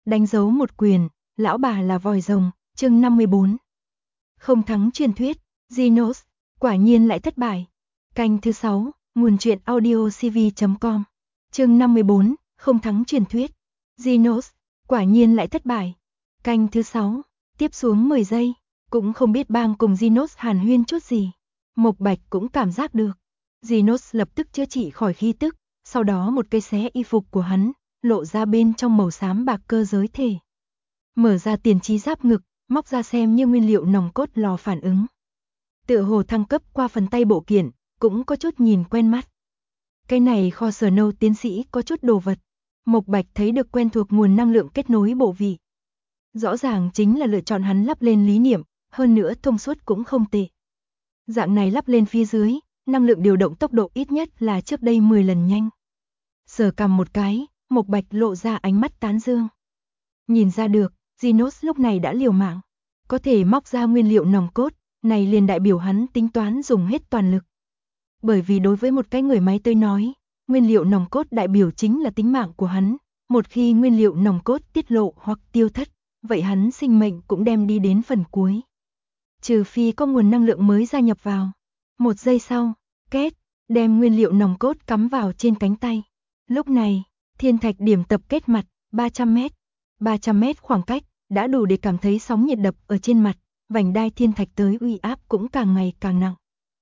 Đánh dấu một quyền, lão bà là vòi rồng, chương 54. Không thắng truyền thuyết, Genos, quả nhiên lại thất bại. Canh thứ 6, nguồn truyện audiocv.com. Chương 54, không thắng truyền thuyết. Genos, quả nhiên lại thất bại. Canh thứ 6, tiếp xuống 10 giây, cũng không biết bang cùng Genos hàn huyên chút gì. Mộc Bạch cũng cảm giác được. Genos lập tức chữa trị khỏi khí tức, sau đó một cây xé y phục của hắn, lộ ra bên trong màu xám bạc cơ giới thể. Mở ra tiền trí giáp ngực, móc ra xem như nguyên liệu nòng cốt lò phản ứng. Tựa hồ thăng cấp qua phần tay bộ kiện, cũng có chút nhìn quen mắt. Cái này kho sở nâu tiến sĩ có chút đồ vật. Mộc Bạch thấy được quen thuộc nguồn năng lượng kết nối bộ vị. Rõ ràng chính là lựa chọn hắn lắp lên lý niệm, hơn nữa thông suốt cũng không tệ. Dạng này lắp lên phía dưới, năng lượng điều động tốc độ ít nhất là trước đây 10 lần nhanh. Sờ cầm một cái, Mộc Bạch lộ ra ánh mắt tán dương. Nhìn ra được, Genos lúc này đã liều mạng. Có thể móc ra nguyên liệu nòng cốt, này liền đại biểu hắn tính toán dùng hết toàn lực. Bởi vì đối với một cái người máy tới nói, nguyên liệu nòng cốt đại biểu chính là tính mạng của hắn. Một khi nguyên liệu nòng cốt tiết lộ hoặc tiêu thất, vậy hắn sinh mệnh cũng đem đi đến phần cuối. Trừ phi có nguồn năng lượng mới gia nhập vào. 1 giây sau, két, đem nguyên liệu nòng cốt cắm vào trên cánh tay. Lúc này, thiên thạch điểm tập kết mặt, 300 mét. 300 mét khoảng cách, đã đủ để cảm thấy sóng nhiệt đập ở trên mặt, vành đai thiên thạch tới uy áp cũng càng ngày càng nặng.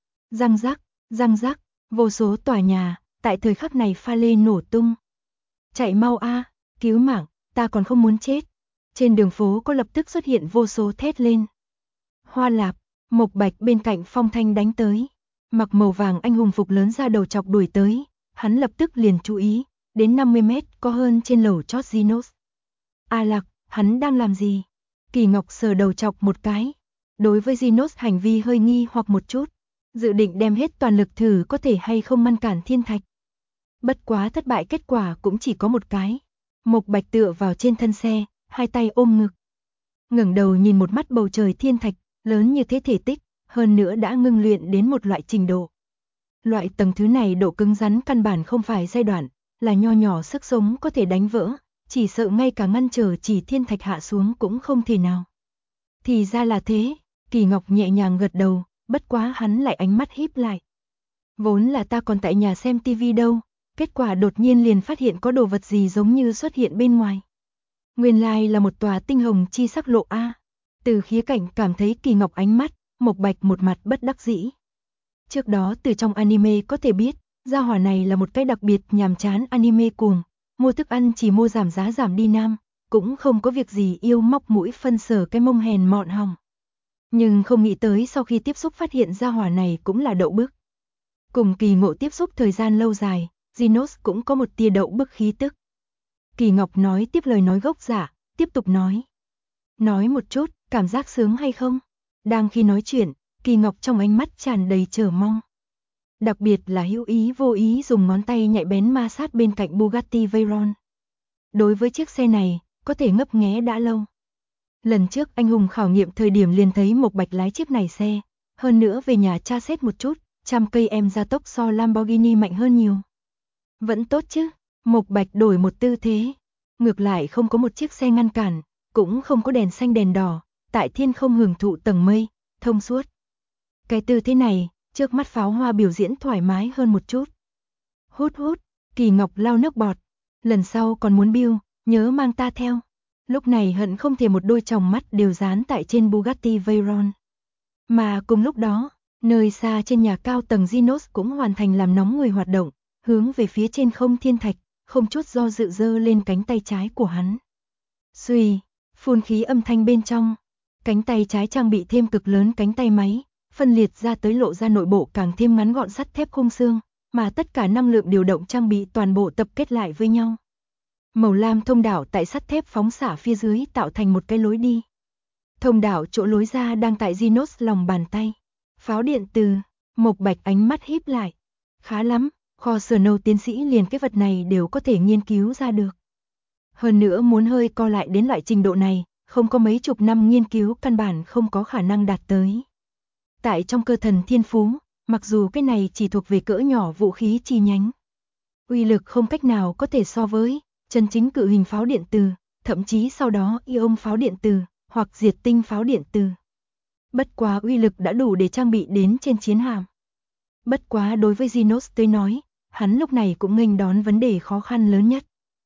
Răng rắc, vô số tòa nhà, tại thời khắc này pha lê nổ tung. Chạy mau a, cứu mạng, ta còn không muốn chết. Trên đường phố có lập tức xuất hiện vô số thét lên. Hoa Lạp, Mộc Bạch bên cạnh Phong Thanh đánh tới. Mặc màu vàng anh hùng phục lớn ra đầu chọc đuổi tới, hắn lập tức liền chú ý, đến 50 mét có hơn trên lầu chót Genos. A Lạc, hắn đang làm gì? Kỳ Ngọc sờ đầu chọc một cái. Đối với Genos hành vi hơi nghi hoặc một chút, dự định đem hết toàn lực thử có thể hay không ngăn cản thiên thạch. Bất quá thất bại kết quả cũng chỉ có một cái. Mộc Bạch tựa vào trên thân xe, hai tay ôm ngực. Ngẩng đầu nhìn một mắt bầu trời thiên thạch, lớn như thế thể tích, hơn nữa đã ngưng luyện đến một loại trình độ. Loại tầng thứ này độ cứng rắn căn bản không phải giai đoạn, là nho nhỏ sức sống có thể đánh vỡ, chỉ sợ ngay cả ngăn trở chỉ thiên thạch hạ xuống cũng không thể nào. Thì ra là thế, Kỳ Ngọc nhẹ nhàng gật đầu, bất quá hắn lại ánh mắt híp lại. Vốn là ta còn tại nhà xem tivi đâu, kết quả đột nhiên liền phát hiện có đồ vật gì giống như xuất hiện bên ngoài. Nguyên lai là một tòa tinh hồng chi sắc lộ A. Từ khía cạnh cảm thấy Kỳ Ngọc ánh mắt, Mộc Bạch một mặt bất đắc dĩ. Trước đó từ trong anime có thể biết, gia hỏa này là một cái đặc biệt nhàm chán anime cuồng, mua thức ăn chỉ mua giảm giá giảm đi nam, cũng không có việc gì yêu móc mũi phân sở cái mông hèn mọn hòng. Nhưng không nghĩ tới sau khi tiếp xúc phát hiện gia hỏa này cũng là đậu bức. Cùng Kỳ Ngộ tiếp xúc thời gian lâu dài, Genos cũng có một tia đậu bức khí tức. Kỳ Ngọc nói tiếp lời nói gốc giả, tiếp tục nói. Nói một chút, cảm giác sướng hay không? Đang khi nói chuyện, Kỳ Ngọc trong ánh mắt tràn đầy chờ mong. Đặc biệt là hữu ý vô ý dùng ngón tay nhạy bén ma sát bên cạnh Bugatti Veyron. Đối với chiếc xe này, có thể ngấp nghé đã lâu. Lần trước anh hùng khảo nghiệm thời điểm liền thấy Mộc Bạch lái chiếc này xe, hơn nữa về nhà tra xét một chút, 100 cây em gia tốc so Lamborghini mạnh hơn nhiều. Vẫn tốt chứ, Mộc Bạch đổi một tư thế, ngược lại không có một chiếc xe ngăn cản, cũng không có đèn xanh đèn đỏ, tại thiên không hưởng thụ tầng mây, thông suốt. Cái tư thế này, trước mắt pháo hoa biểu diễn thoải mái hơn một chút. Hút hút, Kỳ Ngọc lau nước bọt, lần sau còn muốn bill, nhớ mang ta theo. Lúc này hận không thể một đôi tròng mắt đều dán tại trên Bugatti Veyron. Mà cùng lúc đó, nơi xa trên nhà cao tầng Genos cũng hoàn thành làm nóng người hoạt động, hướng về phía trên không thiên thạch, không chút do dự giơ lên cánh tay trái của hắn. Xuy, phun khí âm thanh bên trong, cánh tay trái trang bị thêm cực lớn cánh tay máy, phân liệt ra tới lộ ra nội bộ càng thêm ngắn gọn sắt thép khung xương, mà tất cả năng lượng điều động trang bị toàn bộ tập kết lại với nhau. Màu lam thông đạo tại sắt thép phóng xạ phía dưới tạo thành một cái lối đi. Thông đạo chỗ lối ra đang tại Genos lòng bàn tay. Pháo điện từ, Mộc Bạch ánh mắt híp lại. Khá lắm, kho sở nâu tiến sĩ liền cái vật này đều có thể nghiên cứu ra được. Hơn nữa muốn hơi co lại đến loại trình độ này, không có mấy chục năm nghiên cứu căn bản không có khả năng đạt tới. Tại trong cơ thần thiên phú, mặc dù cái này chỉ thuộc về cỡ nhỏ vũ khí chi nhánh, uy lực không cách nào có thể so với chân chính cự hình pháo điện từ, thậm chí sau đó ion pháo điện từ, hoặc diệt tinh pháo điện từ. Bất quá uy lực đã đủ để trang bị đến trên chiến hạm. Bất quá đối với Genos tới nói, hắn lúc này cũng nghênh đón vấn đề khó khăn lớn nhất.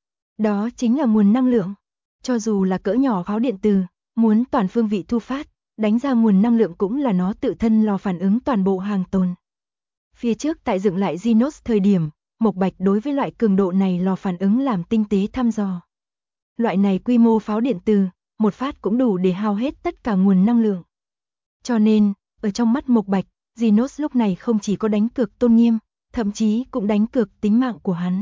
Đó chính là nguồn năng lượng. Cho dù là cỡ nhỏ pháo điện từ, muốn toàn phương vị thu phát, đánh ra nguồn năng lượng cũng là nó tự thân lò phản ứng toàn bộ hàng tồn. Phía trước tại dựng lại Genos thời điểm, Mộc Bạch đối với loại cường độ này lò phản ứng làm tinh tế thăm dò. Loại này quy mô pháo điện từ, một phát cũng đủ để hao hết tất cả nguồn năng lượng. Cho nên, ở trong mắt Mộc Bạch, Genos lúc này không chỉ có đánh cược tôn nghiêm, thậm chí cũng đánh cược tính mạng của hắn.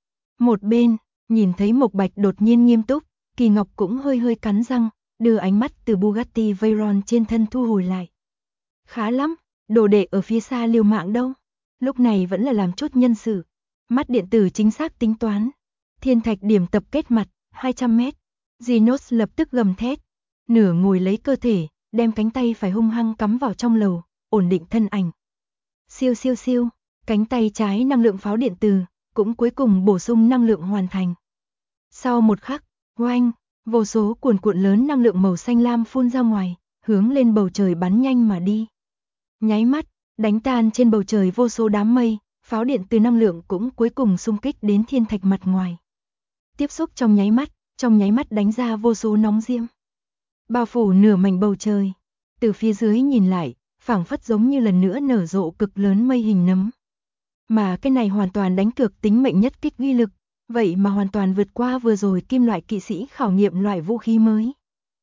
Một bên, nhìn thấy Mộc Bạch đột nhiên nghiêm túc, Kỳ Ngọc cũng hơi hơi cắn răng, đưa ánh mắt từ Bugatti Veyron trên thân thu hồi lại. Khá lắm, đồ đệ ở phía xa liều mạng đâu. Lúc này vẫn là làm chút nhân sự. Mắt điện tử chính xác tính toán. Thiên thạch điểm tập kết mặt, 200 mét. Genos lập tức gầm thét. Nửa ngồi lấy cơ thể, đem cánh tay phải hung hăng cắm vào trong lầu, ổn định thân ảnh. Siêu siêu siêu, cánh tay trái năng lượng pháo điện từ, cũng cuối cùng bổ sung năng lượng hoàn thành. Sau một khắc, oanh, vô số cuồn cuộn lớn năng lượng màu xanh lam phun ra ngoài, hướng lên bầu trời bắn nhanh mà đi. Nháy mắt, đánh tan trên bầu trời vô số đám mây, pháo điện từ năng lượng cũng cuối cùng xung kích đến thiên thạch mặt ngoài. Tiếp xúc trong nháy mắt đánh ra vô số nóng diễm. Bao phủ nửa mảnh bầu trời, từ phía dưới nhìn lại, phảng phất giống như lần nữa nở rộ cực lớn mây hình nấm. Mà cái này hoàn toàn đánh cược tính mệnh nhất kích uy lực, vậy mà hoàn toàn vượt qua vừa rồi kim loại kỵ sĩ khảo nghiệm loại vũ khí mới.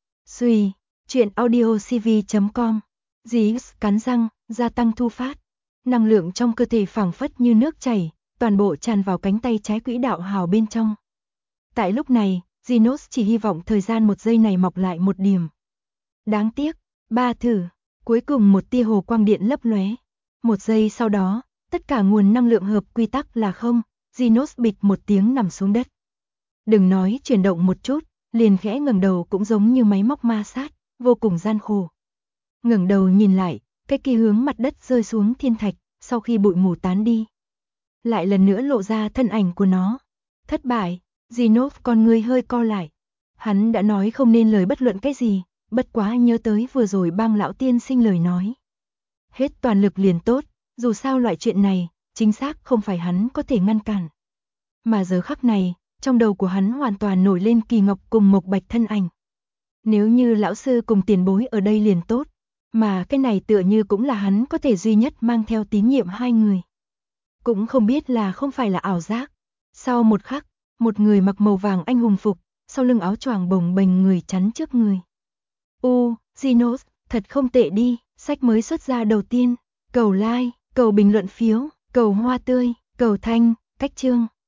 Suy, chuyện audiocv.com, Genos cắn răng, gia tăng thu phát. Năng lượng trong cơ thể phảng phất như nước chảy, toàn bộ tràn vào cánh tay trái quỹ đạo hào bên trong. Tại lúc này, Genos chỉ hy vọng thời gian một giây này mọc lại một điểm. Đáng tiếc, ba thử, cuối cùng một tia hồ quang điện lấp lóe. Một giây sau đó, tất cả nguồn năng lượng hợp quy tắc là không, Genos bịch một tiếng nằm xuống đất. Đừng nói chuyển động một chút, liền khẽ ngẩng đầu cũng giống như máy móc ma sát, vô cùng gian khổ. Ngẩng đầu nhìn lại, cái kia hướng mặt đất rơi xuống thiên thạch, sau khi bụi mù tán đi. Lại lần nữa lộ ra thân ảnh của nó. Thất bại, Genos con người hơi co lại. Hắn đã nói không nên lời bất luận cái gì, bất quá nhớ tới vừa rồi bang lão tiên sinh lời nói. Hết toàn lực liền tốt, dù sao loại chuyện này, chính xác không phải hắn có thể ngăn cản. Mà giờ khắc này, trong đầu của hắn hoàn toàn nổi lên Kỳ Ngọc cùng Mộc Bạch thân ảnh. Nếu như lão sư cùng tiền bối ở đây liền tốt, mà cái này tựa như cũng là hắn có thể duy nhất mang theo tín nhiệm hai người. Cũng không biết là không phải là ảo giác. Sau một khắc, một người mặc màu vàng anh hùng phục, sau lưng áo choàng bồng bềnh người chắn trước người. Genos, thật không tệ đi, sách mới xuất ra đầu tiên. Cầu like, cầu bình luận phiếu, cầu hoa tươi, cầu thanh, cách chương.